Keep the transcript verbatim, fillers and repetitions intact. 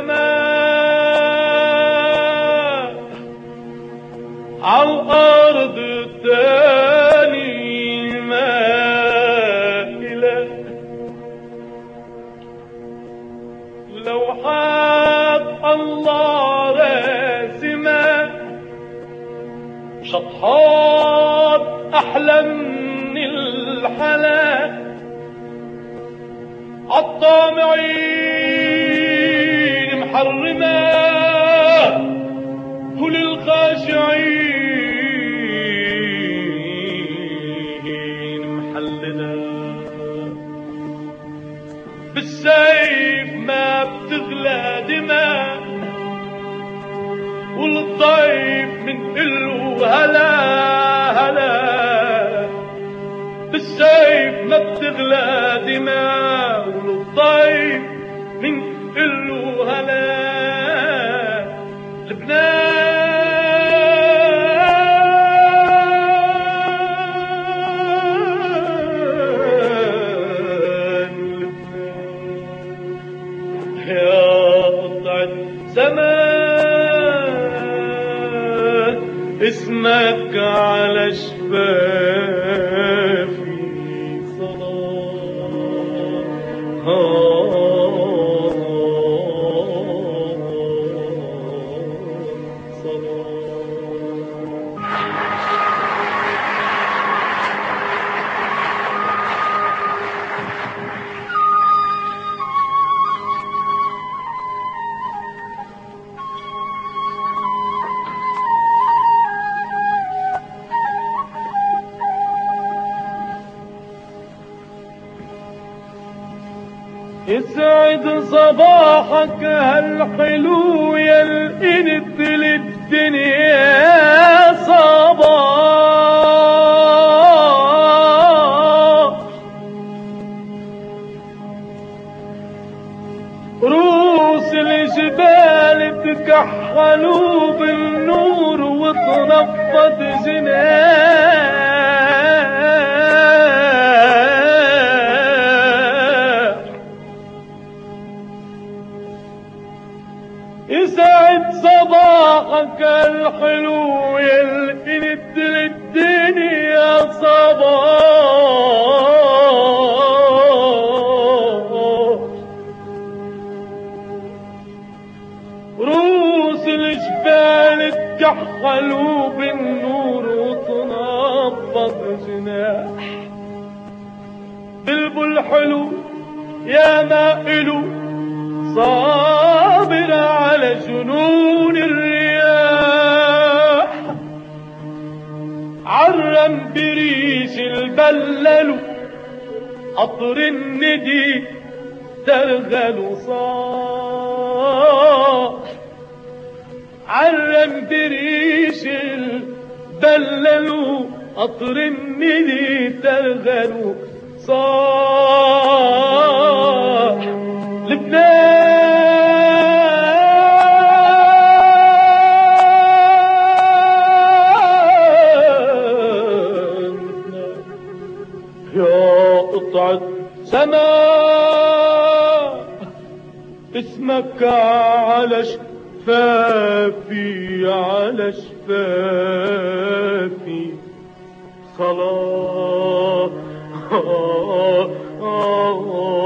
السماء عالأرض التاني مائلة، لوحات الله راسمة، شطحات أحلى من الحلا، عالطامعين محرمة وللخاشعين محللة. بالسيف ما بتغلى دماء، والضيف من قله هلا هلا. بالسيف ما بتغلى دماء، والضيف من قله هلا. لبنان يا قطعة زمان، اسمك على شفافي صلاة. يسعد صباحك هالحلو يلقنت للدنيا صباح. روس الجبال تكحلوا بالنور وتنفض جناح. يسعد صباحك الحلو يلقنت للدنيا صباح. روس الجبال تكحلوا بالنور وتنفض جناح. بلبل حلو يا مائلو صابر على جنون الرياح. عرم بريش البلل قطر الندي ترغل صاح. عرم بريش البلل قطر الندي ترغل صاح. لبنان يا قطعة سماء، اسمك على شفافي على شفافي صلاة.